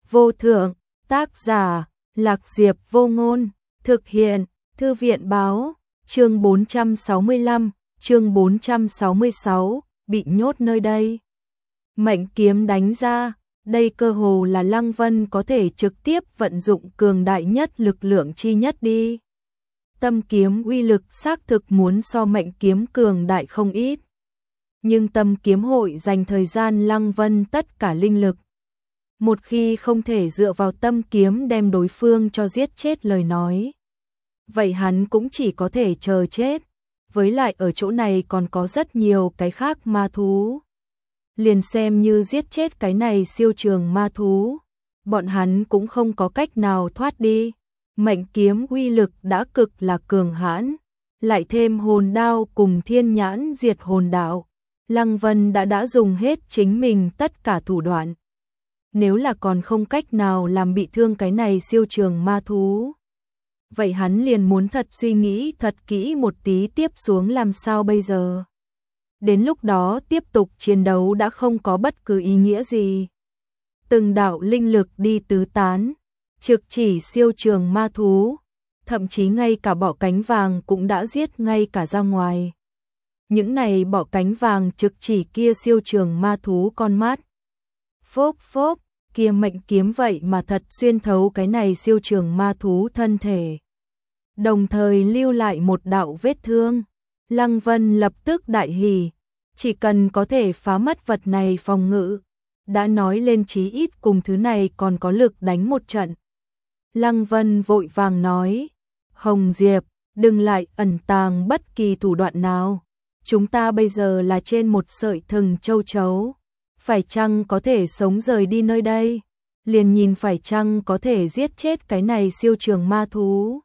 vô thượng, tác giả, Lạc Diệp Vô Ngôn, thực hiện, Thư viện báo, chương 465, chương 466, bị nhốt nơi đây. Mệnh kiếm đánh ra, đây cơ hồ là Lăng Vân có thể trực tiếp vận dụng cường đại nhất lực lượng chi nhất đi. Tâm kiếm uy lực xác thực muốn so mệnh kiếm cường đại không ít. Nhưng tâm kiếm hội dành thời gian Lăng Vân tất cả linh lực. Một khi không thể dựa vào tâm kiếm đem đối phương cho giết chết lời nói, vậy hắn cũng chỉ có thể chờ chết. Với lại ở chỗ này còn có rất nhiều cái khác ma thú. Liền xem như giết chết cái này siêu trường ma thú, bọn hắn cũng không có cách nào thoát đi. Mệnh kiếm uy lực đã cực là cường hãn, lại thêm hồn đao cùng thiên nhãn diệt hồn đạo. Lăng Vân đã dùng hết chính mình tất cả thủ đoạn. Nếu là còn không cách nào làm bị thương cái này siêu trường ma thú, vậy hắn liền muốn thật suy nghĩ thật kỹ một tí tiếp xuống làm sao bây giờ. Đến lúc đó tiếp tục chiến đấu đã không có bất cứ ý nghĩa gì. Từng đạo linh lực đi tứ tán, trực chỉ siêu trường ma thú, thậm chí ngay cả bọ cánh vàng cũng đã giết ngay cả ra ngoài. Những này bọ cánh vàng trực chỉ kia siêu trường ma thú con mắt. Phốp phốp, kia mệnh kiếm vậy mà thật xuyên thấu cái này siêu trường ma thú thân thể. Đồng thời lưu lại một đạo vết thương. Lăng Vân lập tức đại hỉ, chỉ cần có thể phá mất vật này phòng ngự, đã nói lên chí ít cùng thứ này còn có lực đánh một trận. Lăng Vân vội vàng nói, Hồng Diệp, đừng lại ẩn tàng bất kỳ thủ đoạn nào. Chúng ta bây giờ là trên một sợi thừng châu chấu, phải chăng có thể sống rời đi nơi đây, liền nhìn phải chăng có thể giết chết cái này siêu trường ma thú.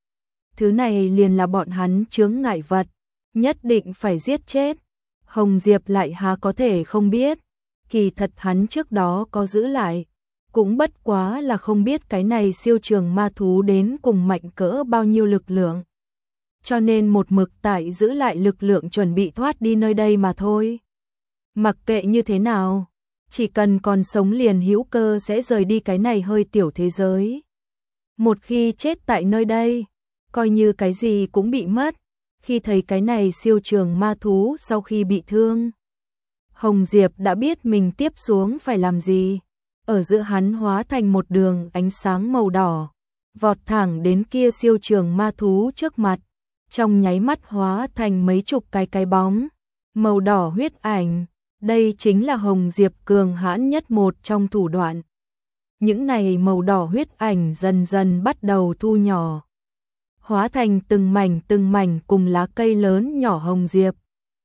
Thứ này liền là bọn hắn chướng ngại vật, nhất định phải giết chết. Hồng Diệp lại há có thể không biết, kỳ thật hắn trước đó có giữ lại, cũng bất quá là không biết cái này siêu trường ma thú đến cùng mạnh cỡ bao nhiêu lực lượng. Cho nên một mực tại giữ lại lực lượng chuẩn bị thoát đi nơi đây mà thôi. Mặc kệ như thế nào, chỉ cần còn sống liền hữu cơ sẽ rời đi cái này hơi tiểu thế giới. Một khi chết tại nơi đây, coi như cái gì cũng bị mất. Khi thấy cái này siêu trường ma thú sau khi bị thương, Hồng Diệp đã biết mình tiếp xuống phải làm gì. Ở giữa hắn hóa thành một đường ánh sáng màu đỏ, vọt thẳng đến kia siêu trường ma thú trước mặt, trong nháy mắt hóa thành mấy chục cái bóng màu đỏ huyết ảnh. Đây chính là Hồng Diệp cường hãn nhất một trong thủ đoạn. Những này màu đỏ huyết ảnh dần dần bắt đầu thu nhỏ, hóa thành từng mảnh cùng lá cây lớn nhỏ Hồng Diệp.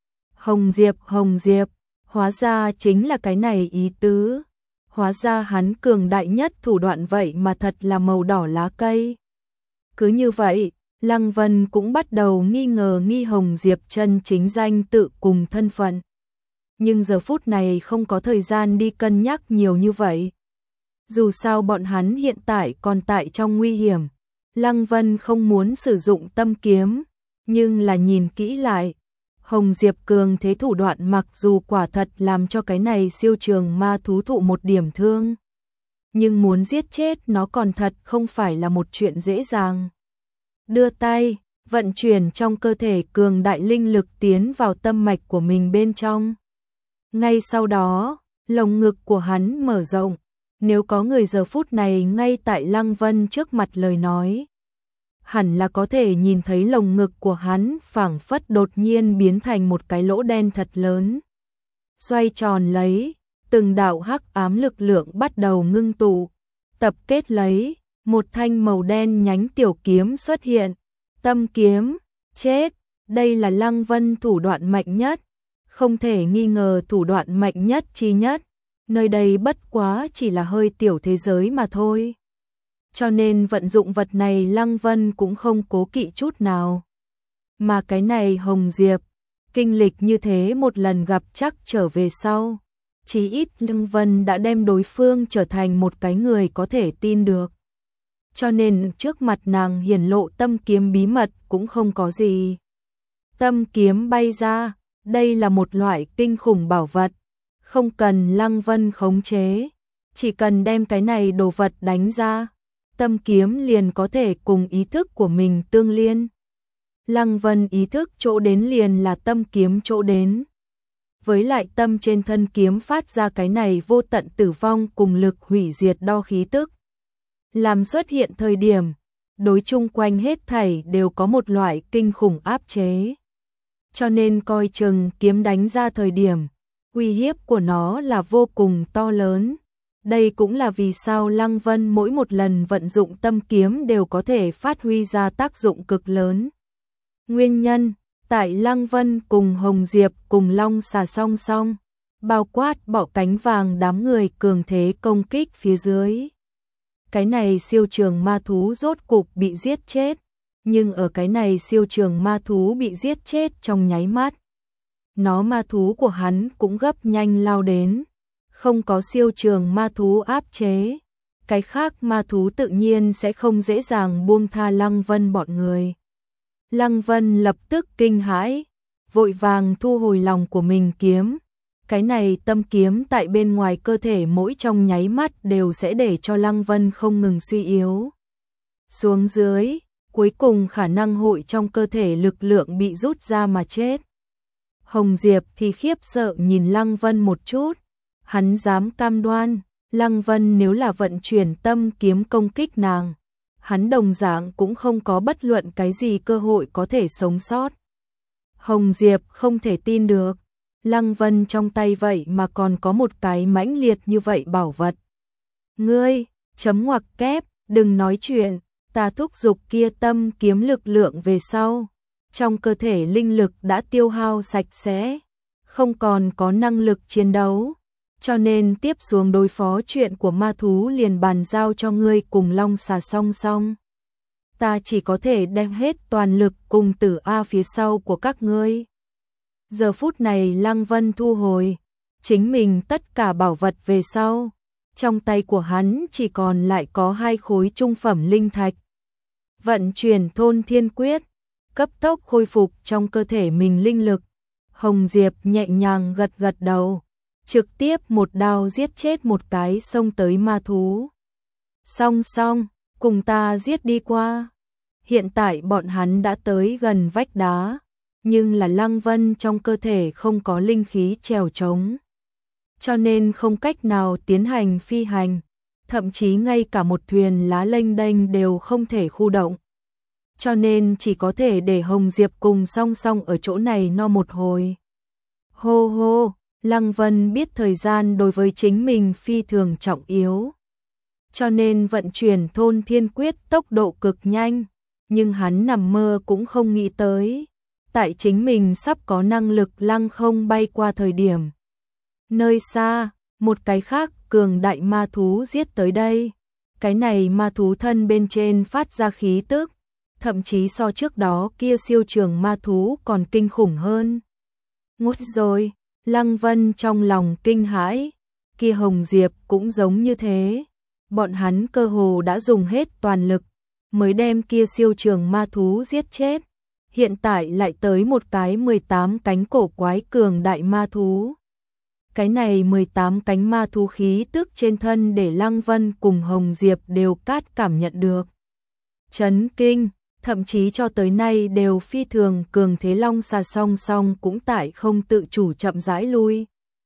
Hồng Diệp, hóa ra chính là cái này ý tứ. Hóa ra hắn cường đại nhất thủ đoạn vậy mà thật là màu đỏ lá cây. Cứ như vậy, Lăng Vân cũng bắt đầu nghi ngờ Hồng Diệp chân chính danh tự cùng thân phận. Nhưng giờ phút này không có thời gian đi cân nhắc nhiều như vậy. Dù sao bọn hắn hiện tại còn tại trong nguy hiểm. Lăng Vân không muốn sử dụng tâm kiếm, nhưng là nhìn kỹ lại, Hồng Diệp cường thế thủ đoạn mặc dù quả thật làm cho cái này siêu trường ma thú thụ một điểm thương, nhưng muốn giết chết nó còn thật không phải là một chuyện dễ dàng. Đưa tay, vận chuyển trong cơ thể cường đại linh lực tiến vào tâm mạch của mình bên trong. Ngay sau đó, lồng ngực của hắn mở rộng. Nếu có người giờ phút này ngay tại Lăng Vân trước mặt lời nói, hẳn là có thể nhìn thấy lồng ngực của hắn phảng phất đột nhiên biến thành một cái lỗ đen thật lớn. Xoay tròn lấy, từng đạo hắc ám lực lượng bắt đầu ngưng tụ, tập kết lấy, một thanh màu đen nhánh tiểu kiếm xuất hiện. Tâm kiếm, chết, đây là Lăng Vân thủ đoạn mạnh nhất, không thể nghi ngờ thủ đoạn mạnh nhất chi nhất. Nơi đây bất quá chỉ là hơi tiểu thế giới mà thôi. Cho nên vận dụng vật này Lăng Vân cũng không cố kỵ chút nào. Mà cái này Hồng Diệp, kinh lịch như thế một lần gặp chắc trở về sau. Chí ít Lăng Vân đã đem đối phương trở thành một cái người có thể tin được. Cho nên trước mặt nàng hiển lộ tâm kiếm bí mật cũng không có gì. Tâm kiếm bay ra, đây là một loại kinh khủng bảo vật. Không cần Lăng Vân khống chế, Chỉ cần đem cái này đồ vật đánh ra, tâm kiếm liền có thể cùng ý thức của mình tương liên. Lăng Vân ý thức chỗ đến liền là tâm kiếm chỗ đến. Với lại tâm trên thân kiếm phát ra cái này vô tận tử vong cùng lực hủy diệt đo khí tức. Làm xuất hiện thời điểm, đối chung quanh hết thảy đều có một loại kinh khủng áp chế. Cho nên coi chừng kiếm đánh ra thời điểm, uy hiếp của nó là vô cùng to lớn. Đây cũng là vì sao Lăng Vân mỗi một lần vận dụng tâm kiếm đều có thể phát huy ra tác dụng cực lớn. Nguyên nhân, tại Lăng Vân cùng Hồng Diệp cùng Long Xà song song, bao quát bọ cánh vàng đám người cường thế công kích phía dưới. Cái này siêu trường ma thú rốt cục bị giết chết, nhưng ở cái này siêu trường ma thú bị giết chết trong nháy mắt. Nó ma thú của hắn cũng gấp nhanh lao đến, không có siêu trường ma thú áp chế. Cái khác ma thú tự nhiên sẽ không dễ dàng buông tha Lăng Vân bọn người. Lăng Vân lập tức kinh hãi, vội vàng thu hồi lòng của mình kiếm. Cái này tâm kiếm tại bên ngoài cơ thể mỗi trong nháy mắt đều sẽ để cho Lăng Vân không ngừng suy yếu. Xuống dưới, cuối cùng khả năng hội trong cơ thể lực lượng bị rút ra mà chết. Hồng Diệp thì khiếp sợ nhìn Lăng Vân một chút, hắn dám cam đoan, Lăng Vân nếu là vận chuyển tâm kiếm công kích nàng, hắn đồng dạng cũng không có bất luận cái gì cơ hội có thể sống sót. Hồng Diệp không thể tin được, Lăng Vân trong tay vậy mà còn có một cái mãnh liệt như vậy bảo vật. Ngươi, chấm ngoặc kép, đừng nói chuyện, ta thúc giục kia tâm kiếm lực lượng về sau. Trong cơ thể linh lực đã tiêu hao sạch sẽ, không còn có năng lực chiến đấu. Cho nên tiếp xuống đối phó chuyện của ma thú liền bàn giao cho ngươi cùng Long Xà song song. Ta chỉ có thể đem hết toàn lực cùng Tử A phía sau của các ngươi. Giờ phút này Lăng Vân thu hồi chính mình tất cả bảo vật về sau, trong tay của hắn chỉ còn lại có 2 khối trung phẩm linh thạch. Vận chuyển Thôn Thiên Quyết, cấp tốc khôi phục trong cơ thể mình linh lực. Hồng Diệp nhẹ nhàng gật gật đầu, trực tiếp một đao giết chết một cái xông tới ma thú. Song song, cùng ta giết đi qua. Hiện tại bọn hắn đã tới gần vách đá, nhưng là Lăng Vân trong cơ thể không có linh khí trèo trống, cho nên không cách nào tiến hành phi hành, thậm chí ngay cả một thuyền lá lênh đênh đều không thể khu động. Cho nên chỉ có thể để Hồng Diệp cùng song song ở chỗ này no một hồi. Hô hô, Lăng Vân biết thời gian đối với chính mình phi thường trọng yếu, cho nên vận chuyển Thôn Thiên Quyết tốc độ cực nhanh, nhưng hắn nằm mơ cũng không nghĩ tới, tại chính mình sắp có năng lực lăng không bay qua thời điểm. Nơi xa, một cái khác cường đại ma thú giết tới đây. Cái này ma thú thân bên trên phát ra khí tức, thậm chí so trước đó kia siêu trường ma thú còn kinh khủng hơn. Ngút rồi, Lăng Vân trong lòng kinh hãi, kia Hồng Diệp cũng giống như thế. Bọn hắn cơ hồ đã dùng hết toàn lực, mới đem kia siêu trường ma thú giết chết. Hiện tại lại tới một cái 18 cánh cổ quái cường đại ma thú. Cái này 18 cánh ma thú khí tức trên thân để Lăng Vân cùng Hồng Diệp đều cảm nhận được. Chấn kinh, thậm chí cho tới nay đều phi thường cường thế. Long Xà song song cũng tại không tự chủ chậm rãi lui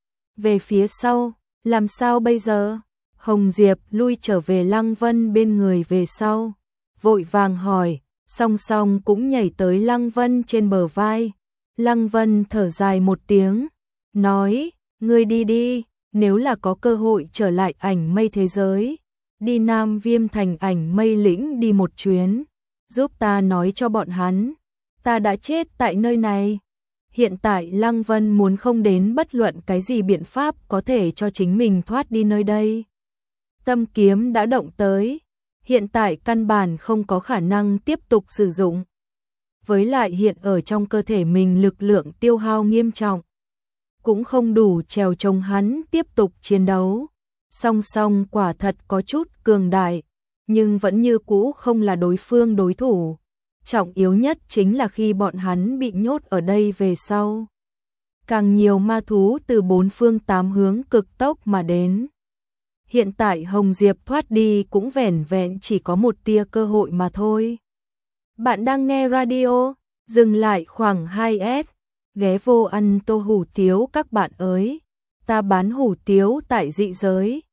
về phía sau. Làm sao bây giờ? Hồng Diệp lui trở về Lăng Vân bên người về sau, vội vàng hỏi, song song cũng nhảy tới Lăng Vân trên bờ vai. Lăng Vân thở dài một tiếng, nói, ngươi đi đi, nếu là có cơ hội trở lại ảnh mây thế giới, đi Nam Viêm thành ảnh mây lĩnh đi một chuyến, giúp ta nói cho bọn hắn, ta đã chết tại nơi này. Hiện tại Lăng Vân muốn không đến bất luận cái gì biện pháp có thể cho chính mình thoát đi nơi đây. Tâm kiếm đã động tới, hiện tại căn bản không có khả năng tiếp tục sử dụng. Với lại hiện ở trong cơ thể mình lực lượng tiêu hao nghiêm trọng, cũng không đủ trèo chống hắn tiếp tục chiến đấu. Song song quả thật có chút cường đại, nhưng vẫn như cũ không là đối phương đối thủ. Trọng yếu nhất chính là khi bọn hắn bị nhốt ở đây về sau, càng nhiều ma thú từ 4 phương 8 hướng cực tốc mà đến. hiện tại Hồng Diệp thoát đi cũng vẻn vẹn chỉ có một tia cơ hội mà thôi. Bạn đang nghe radio, dừng lại khoảng 2S, ghé vô ăn tô hủ tiếu các bạn ơi. Ta bán hủ tiếu tại Dị Giới.